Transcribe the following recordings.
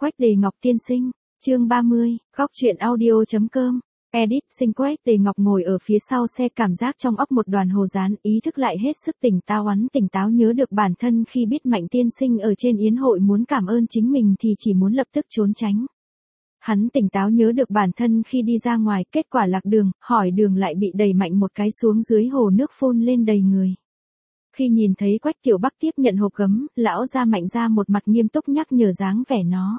Quách Tề Ngọc tiên sinh, chương 30, góc truyện audio.com. Edit sinh. Quách Tề Ngọc ngồi ở phía sau xe, cảm giác trong óc một đoàn hồ dán, ý thức lại hết sức tỉnh táo nhớ được bản thân khi biết Mạnh tiên sinh ở trên yến hội muốn cảm ơn chính mình thì chỉ muốn lập tức trốn tránh. Hắn tỉnh táo nhớ được bản thân khi đi ra ngoài, kết quả lạc đường, hỏi đường lại bị đẩy mạnh một cái xuống dưới hồ nước phun lên đầy người. Khi nhìn thấy Quách Tiểu Bắc tiếp nhận hộp gấm, lão gia Mạnh gia một mặt nghiêm túc nhắc nhở dáng vẻ nó.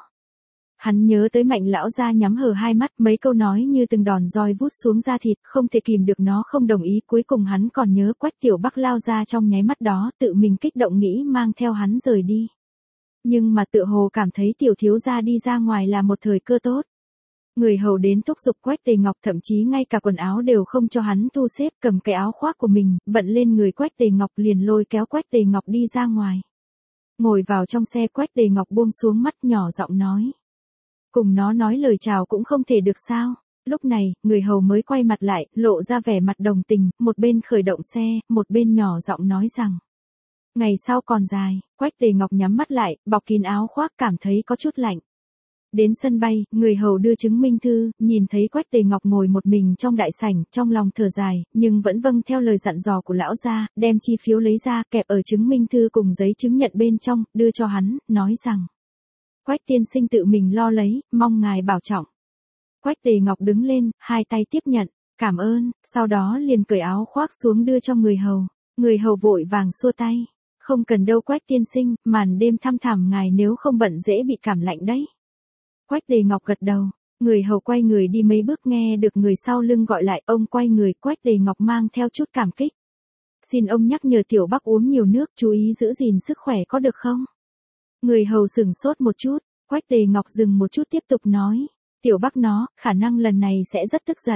Hắn nhớ tới Mạnh lão gia nhắm hờ hai mắt, mấy câu nói như từng đòn roi vút xuống da thịt, không thể kìm được nó không đồng ý. Cuối cùng hắn còn nhớ Quách Tiểu Bắc lao ra trong nháy mắt đó, tự mình kích động nghĩ mang theo hắn rời đi. Nhưng mà tựa hồ cảm thấy tiểu thiếu gia đi ra ngoài là một thời cơ tốt. Người hầu đến thúc giục Quách Tề Ngọc, thậm chí ngay cả quần áo đều không cho hắn thu xếp, cầm cái áo khoác của mình, bận lên người Quách Tề Ngọc, liền lôi kéo Quách Tề Ngọc đi ra ngoài. Ngồi vào trong xe, Quách Tề Ngọc buông xuống mắt, nhỏ giọng nói. Cùng nó nói lời chào cũng không thể được sao? Lúc này, người hầu mới quay mặt lại, lộ ra vẻ mặt đồng tình, một bên khởi động xe, một bên nhỏ giọng nói rằng. Ngày sau còn dài. Quách Tề Ngọc nhắm mắt lại, bọc kín áo khoác, cảm thấy có chút lạnh. Đến sân bay, người hầu đưa chứng minh thư, nhìn thấy Quách Tề Ngọc ngồi một mình trong đại sảnh, trong lòng thở dài, nhưng vẫn vâng theo lời dặn dò của lão gia, đem chi phiếu lấy ra, kẹp ở chứng minh thư cùng giấy chứng nhận bên trong, đưa cho hắn, nói rằng. Quách tiên sinh tự mình lo lấy, mong ngài bảo trọng. Quách Tề Ngọc đứng lên, hai tay tiếp nhận, cảm ơn, sau đó liền cởi áo khoác xuống đưa cho người hầu. Người hầu vội vàng xua tay. Không cần đâu Quách tiên sinh, màn đêm thăm thẳm ngài nếu không bận dễ bị cảm lạnh đấy. Quách Tề Ngọc gật đầu, người hầu quay người đi mấy bước, nghe được người sau lưng gọi lại, ông quay người, Quách Tề Ngọc mang theo chút cảm kích. Xin ông nhắc nhở Tiểu Bắc uống nhiều nước, chú ý giữ gìn sức khỏe có được không? Người hầu sửng sốt một chút, Quách Tề Ngọc dừng một chút tiếp tục nói, Tiểu Bắc nó, khả năng lần này sẽ rất tức giận.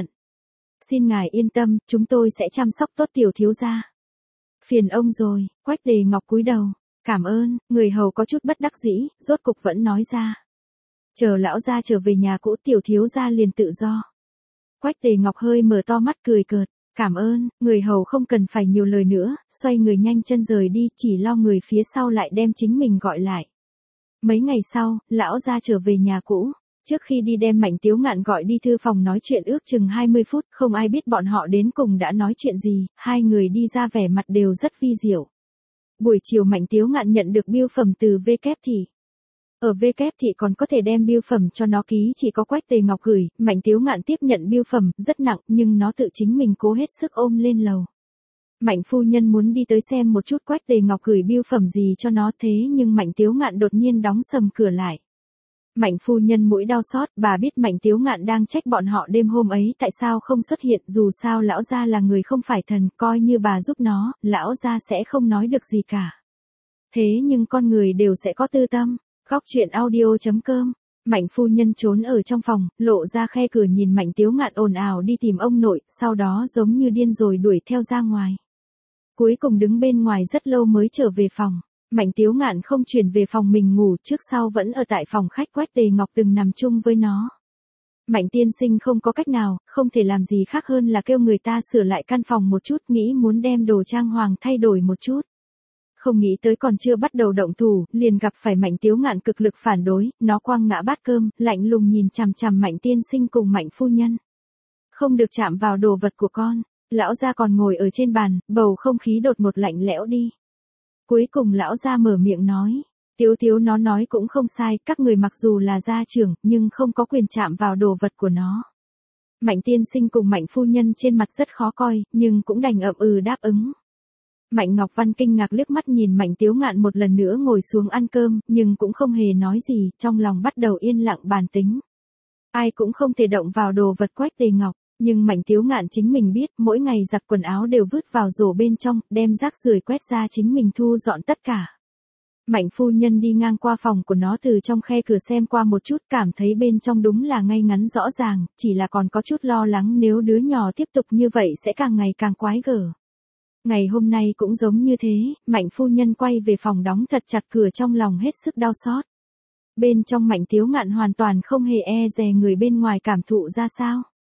Xin ngài yên tâm, chúng tôi sẽ chăm sóc tốt tiểu thiếu gia. Phiền ông rồi. Quách Tề Ngọc cúi đầu, cảm ơn. Người hầu có chút bất đắc dĩ, rốt cục vẫn nói ra. Chờ lão gia trở về nhà cũ, tiểu thiếu gia liền tự do. Quách Tề Ngọc hơi mở to mắt cười cợt, cảm ơn. Người hầu không cần phải nhiều lời nữa, xoay người nhanh chân rời đi, chỉ lo người phía sau lại đem chính mình gọi lại. Mấy ngày sau, lão gia trở về nhà cũ. Trước khi đi đem Mạnh Tiếu Ngạn gọi đi thư phòng nói chuyện ước chừng 20 phút, không ai biết bọn họ đến cùng đã nói chuyện gì, hai người đi ra vẻ mặt đều rất vi diệu. Buổi chiều Mạnh Tiếu Ngạn nhận được bưu phẩm từ V Kép Thị. Ở V Kép Thị còn có thể đem bưu phẩm cho nó ký, chỉ có Quách Tề Ngọc gửi. Mạnh Tiếu Ngạn tiếp nhận bưu phẩm, rất nặng, nhưng nó tự chính mình cố hết sức ôm lên lầu. Mạnh phu nhân muốn đi tới xem một chút Quách Tề Ngọc gửi bưu phẩm gì cho nó, thế nhưng Mạnh Tiếu Ngạn đột nhiên đóng sầm cửa lại. Mạnh phu nhân mũi đau xót, bà biết Mạnh Tiếu Ngạn đang trách bọn họ đêm hôm ấy tại sao không xuất hiện, dù sao lão gia là người không phải thần, coi như bà giúp nó, lão gia sẽ không nói được gì cả. Thế nhưng con người đều sẽ có tư tâm. Góc truyện audio.com. Mạnh phu nhân trốn ở trong phòng, lộ ra khe cửa nhìn Mạnh Tiếu Ngạn ồn ào đi tìm ông nội, sau đó giống như điên rồi đuổi theo ra ngoài. Cuối cùng đứng bên ngoài rất lâu mới trở về phòng. Mạnh Tiếu Ngạn không chuyển về phòng mình ngủ, trước sau vẫn ở tại phòng khách Quách Tề Ngọc từng nằm chung với nó. Mạnh tiên sinh không có cách nào, không thể làm gì khác hơn là kêu người ta sửa lại căn phòng một chút, nghĩ muốn đem đồ trang hoàng thay đổi một chút. Không nghĩ tới còn chưa bắt đầu động thủ, liền gặp phải Mạnh Tiếu Ngạn cực lực phản đối, nó quăng ngã bát cơm, lạnh lùng nhìn chằm chằm Mạnh tiên sinh cùng Mạnh phu nhân. Không được chạm vào đồ vật của con. Lão gia còn ngồi ở trên bàn, bầu không khí đột ngột lạnh lẽo đi. Cuối cùng lão gia mở miệng nói, Tiếu nó nói cũng không sai, các người mặc dù là gia trưởng, nhưng không có quyền chạm vào đồ vật của nó. Mạnh tiên sinh cùng Mạnh phu nhân trên mặt rất khó coi, nhưng cũng đành ậm ừ đáp ứng. Mạnh Ngọc Văn kinh ngạc liếc mắt nhìn Mạnh Tiếu Ngạn một lần nữa ngồi xuống ăn cơm, nhưng cũng không hề nói gì, trong lòng bắt đầu yên lặng bàn tính. Ai cũng không thể động vào đồ vật Quách Tề Ngọc. Nhưng Mạnh Tiếu Ngạn chính mình biết, mỗi ngày giặt quần áo đều vứt vào rổ bên trong, đem rác rưởi quét ra chính mình thu dọn tất cả. Mạnh phu nhân đi ngang qua phòng của nó từ trong khe cửa xem qua một chút, cảm thấy bên trong đúng là ngay ngắn rõ ràng, chỉ là còn có chút lo lắng nếu đứa nhỏ tiếp tục như vậy sẽ càng ngày càng quái gở. Ngày hôm nay cũng giống như thế, Mạnh phu nhân quay về phòng đóng thật chặt cửa, trong lòng hết sức đau xót. Bên trong Mạnh Tiếu Ngạn hoàn toàn không hề e dè người bên ngoài cảm thụ ra sao.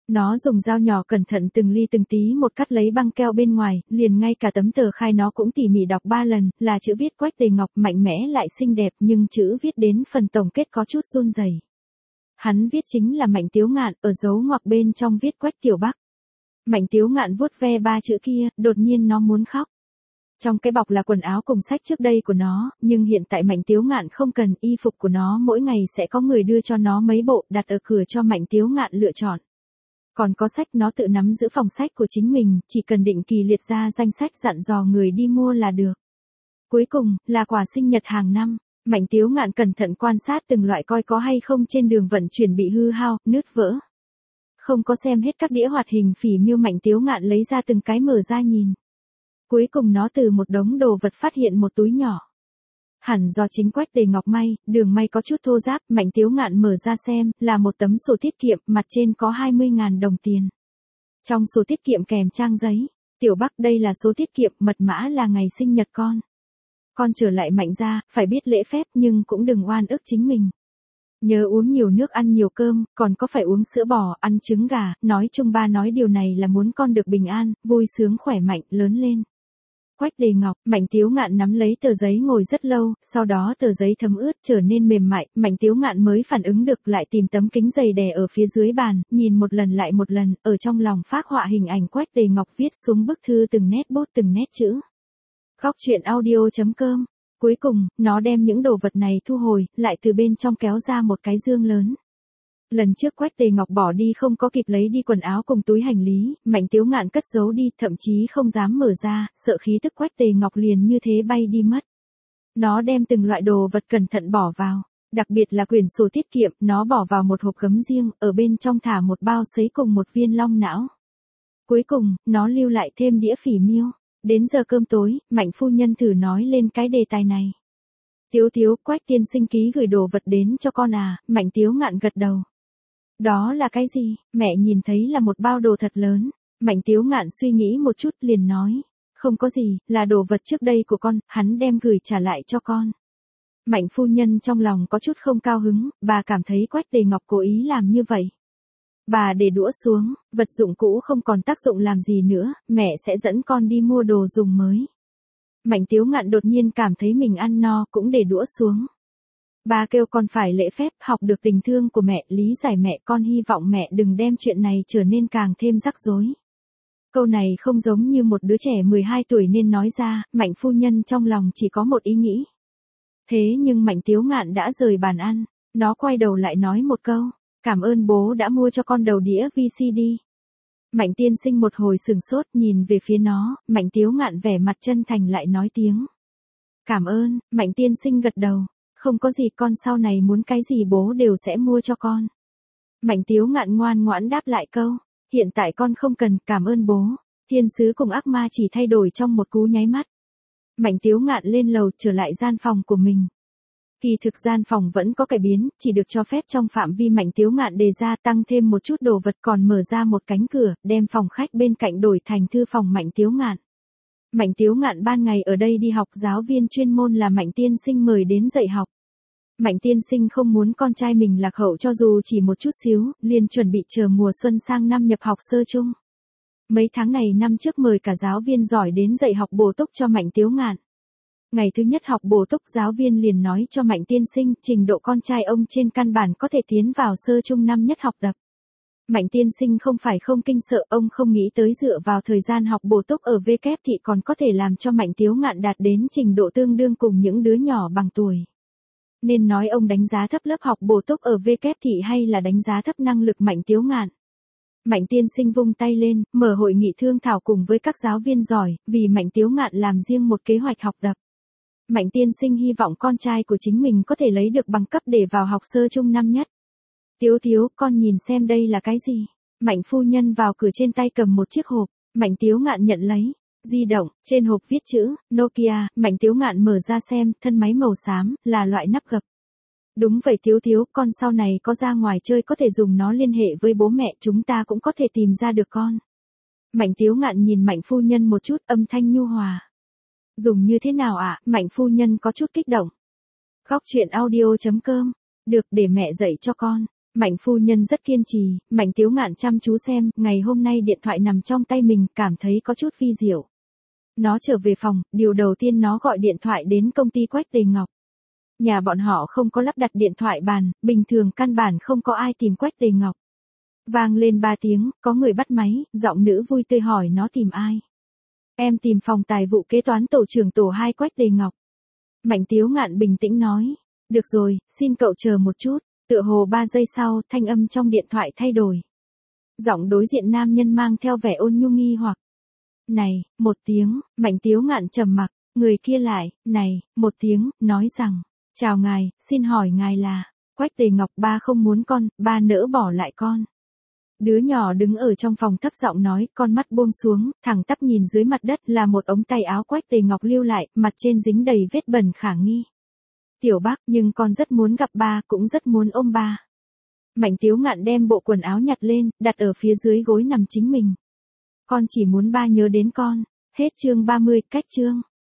Nó dùng dao nhỏ cẩn thận từng ly từng tí một cắt lấy băng keo bên ngoài, liền ngay cả tấm tờ khai nó cũng tỉ mỉ đọc 3 lần, là chữ viết Quách Tề Ngọc mạnh mẽ lại xinh đẹp nhưng chữ viết đến phần tổng kết có chút run rẩy. Hắn viết chính là Mạnh Tiếu Ngạn, ở dấu ngoặc bên trong viết Quách Tiểu Bắc. Mạnh Tiếu Ngạn vuốt ve 3 chữ kia, đột nhiên nó muốn khóc. Trong cái bọc là quần áo cùng sách trước đây của nó, nhưng hiện tại Mạnh Tiếu Ngạn không cần, y phục của nó mỗi ngày sẽ có người đưa cho nó mấy bộ đặt ở cửa cho Mạnh Tiếu Ngạn lựa chọn. Còn có sách nó tự nắm giữ phòng sách của chính mình, chỉ cần định kỳ liệt ra danh sách dặn dò người đi mua là được. Cuối cùng, là quà sinh nhật hàng năm. Mạnh Tiếu Ngạn cẩn thận quan sát từng loại coi có hay không trên đường vận chuyển bị hư hao, nứt vỡ. Không có xem hết các đĩa hoạt hình phỉ miêu, Mạnh Tiếu Ngạn lấy ra từng cái mở ra nhìn. Cuối cùng nó từ một đống đồ vật phát hiện một túi nhỏ. Hẳn do chính Quách Tề Ngọc may, đường may có chút thô ráp, Mạnh Tiếu Ngạn mở ra xem, là một tấm sổ tiết kiệm, mặt trên có 20.000 đồng tiền. Trong sổ tiết kiệm kèm trang giấy, Tiểu Bắc đây là số tiết kiệm, mật mã là ngày sinh nhật con. Con trở lại Mạnh gia, phải biết lễ phép nhưng cũng đừng oan ức chính mình. Nhớ uống nhiều nước, ăn nhiều cơm, còn có phải uống sữa bò, ăn trứng gà, nói chung ba nói điều này là muốn con được bình an, vui sướng khỏe mạnh, lớn lên. Quách Tề Ngọc, Mạnh Tiếu Ngạn nắm lấy tờ giấy ngồi rất lâu, sau đó tờ giấy thấm ướt trở nên mềm mại, Mạnh Tiếu Ngạn mới phản ứng được, lại tìm tấm kính dày đè ở phía dưới bàn, nhìn một lần lại một lần, ở trong lòng phác họa hình ảnh Quách Tề Ngọc viết xuống bức thư từng nét bút từng nét chữ. Góc truyện audio.com. Cuối cùng, nó đem những đồ vật này thu hồi, lại từ bên trong kéo ra một cái dương lớn. Lần trước Quách Tề Ngọc bỏ đi không có kịp lấy đi quần áo cùng túi hành lý, Mạnh Tiếu Ngạn cất giấu đi, thậm chí không dám mở ra, sợ khí tức Quách Tề Ngọc liền như thế bay đi mất. Nó đem từng loại đồ vật cẩn thận bỏ vào, đặc biệt là quyển sổ tiết kiệm, nó bỏ vào một hộp gấm riêng, ở bên trong thả một bao sấy cùng một viên long não. Cuối cùng, nó lưu lại thêm đĩa phỉ miêu. Đến giờ cơm tối, Mạnh phu nhân thử nói lên cái đề tài này. Tiếu Tiếu, Quách tiên sinh ký gửi đồ vật đến cho con à, Mạnh Tiếu Ngạn gật đầu. Đó là cái gì? Mẹ nhìn thấy là một bao đồ thật lớn. Mạnh Tiếu Ngạn suy nghĩ một chút liền nói. Không có gì, là đồ vật trước đây của con, hắn đem gửi trả lại cho con. Mạnh phu nhân trong lòng có chút không cao hứng, bà cảm thấy Quách Tề Ngọc cố ý làm như vậy. Bà để đũa xuống, vật dụng cũ không còn tác dụng làm gì nữa, mẹ sẽ dẫn con đi mua đồ dùng mới. Mạnh Tiếu Ngạn đột nhiên cảm thấy mình ăn no, cũng để đũa xuống. Bà kêu con phải lễ phép, học được tình thương của mẹ, lý giải mẹ, con hy vọng mẹ đừng đem chuyện này trở nên càng thêm rắc rối. Câu này không giống như một đứa trẻ 12 tuổi nên nói ra, Mạnh phu nhân trong lòng chỉ có một ý nghĩ. Thế nhưng Mạnh Tiếu Ngạn đã rời bàn ăn, nó quay đầu lại nói một câu. Cảm ơn bố đã mua cho con đầu đĩa VCD. Mạnh tiên sinh một hồi sừng sốt nhìn về phía nó, Mạnh Tiếu Ngạn vẻ mặt chân thành lại nói tiếng. Cảm ơn, Mạnh tiên sinh gật đầu. Không có gì, con sau này muốn cái gì bố đều sẽ mua cho con. Mạnh Tiếu Ngạn ngoan ngoãn đáp lại câu. Hiện tại con không cần, cảm ơn bố. Thiên sứ cùng ác ma chỉ thay đổi trong một cú nháy mắt. Mạnh Tiếu Ngạn lên lầu trở lại gian phòng của mình. Kỳ thực gian phòng vẫn có cải biến, chỉ được cho phép trong phạm vi Mạnh Tiếu Ngạn đề ra, tăng thêm một chút đồ vật, còn mở ra một cánh cửa, đem phòng khách bên cạnh đổi thành thư phòng Mạnh Tiếu Ngạn. Mạnh Tiếu Ngạn ban ngày ở đây đi học, giáo viên chuyên môn là Mạnh tiên sinh mời đến dạy học. Mạnh tiên sinh không muốn con trai mình lạc hậu cho dù chỉ một chút xíu, liền chuẩn bị chờ mùa xuân sang năm nhập học sơ chung. Mấy tháng này năm trước mời cả giáo viên giỏi đến dạy học bổ túc cho Mạnh Tiếu Ngạn. Ngày thứ nhất học bổ túc, giáo viên liền nói cho Mạnh tiên sinh, trình độ con trai ông trên căn bản có thể tiến vào sơ chung năm nhất học tập. Mạnh tiên sinh không phải không kinh sợ, ông không nghĩ tới dựa vào thời gian học bổ túc ở V kép thị còn có thể làm cho Mạnh Tiếu Ngạn đạt đến trình độ tương đương cùng những đứa nhỏ bằng tuổi. Nên nói ông đánh giá thấp lớp học bổ túc ở V kép thị hay là đánh giá thấp năng lực Mạnh Tiếu Ngạn. Mạnh tiên sinh vung tay lên, mở hội nghị thương thảo cùng với các giáo viên giỏi, vì Mạnh Tiếu Ngạn làm riêng một kế hoạch học tập. Mạnh tiên sinh hy vọng con trai của chính mình có thể lấy được bằng cấp để vào học sơ chung năm nhất. Tiếu Tiếu, con nhìn xem đây là cái gì? Mạnh phu nhân vào cửa trên tay cầm một chiếc hộp, Mạnh Tiếu Ngạn nhận lấy. Di động, trên hộp viết chữ, Nokia, Mạnh Tiếu Ngạn mở ra xem, thân máy màu xám, là loại nắp gập. Đúng vậy Tiếu Tiếu, con sau này có ra ngoài chơi có thể dùng nó liên hệ với bố mẹ, chúng ta cũng có thể tìm ra được con. Mạnh Tiếu Ngạn nhìn Mạnh phu nhân một chút, âm thanh nhu hòa. Dùng như thế nào ạ? Mạnh phu nhân có chút kích động. Góc truyện audio.com. Được, để mẹ dạy cho con. Mạnh phu nhân rất kiên trì, Mạnh Tiếu Ngạn chăm chú xem, ngày hôm nay điện thoại nằm trong tay mình, cảm thấy có chút vi diệu. Nó trở về phòng, điều đầu tiên nó gọi điện thoại đến công ty Quách Tề Ngọc. Nhà bọn họ không có lắp đặt điện thoại bàn, bình thường căn bản không có ai tìm Quách Tề Ngọc. Vang lên 3 tiếng, có người bắt máy, giọng nữ vui tươi hỏi nó tìm ai. Em tìm phòng tài vụ kế toán tổ trưởng tổ 2 Quách Tề Ngọc. Mạnh Tiếu Ngạn bình tĩnh nói. Được rồi, xin cậu chờ một chút. Tựa hồ 3 giây sau, thanh âm trong điện thoại thay đổi. Giọng đối diện nam nhân mang theo vẻ ôn nhu nghi hoặc. Này, 1 tiếng, Mạnh Tiếu Ngạn trầm mặc, người kia lại, này, 1 tiếng, nói rằng, chào ngài, xin hỏi ngài là, Quách Tề Ngọc. Ba không muốn con, ba nỡ bỏ lại con. Đứa nhỏ đứng ở trong phòng thấp giọng nói, con mắt buông xuống, thẳng tắp nhìn dưới mặt đất là một ống tay áo Quách Tề Ngọc lưu lại, mặt trên dính đầy vết bẩn khả nghi. Tiểu bác, nhưng con rất muốn gặp ba, cũng rất muốn ôm ba. Mạnh Tiếu Ngạn đem bộ quần áo nhặt lên, đặt ở phía dưới gối nằm chính mình. Con chỉ muốn ba nhớ đến con. Hết chương 30, cách chương.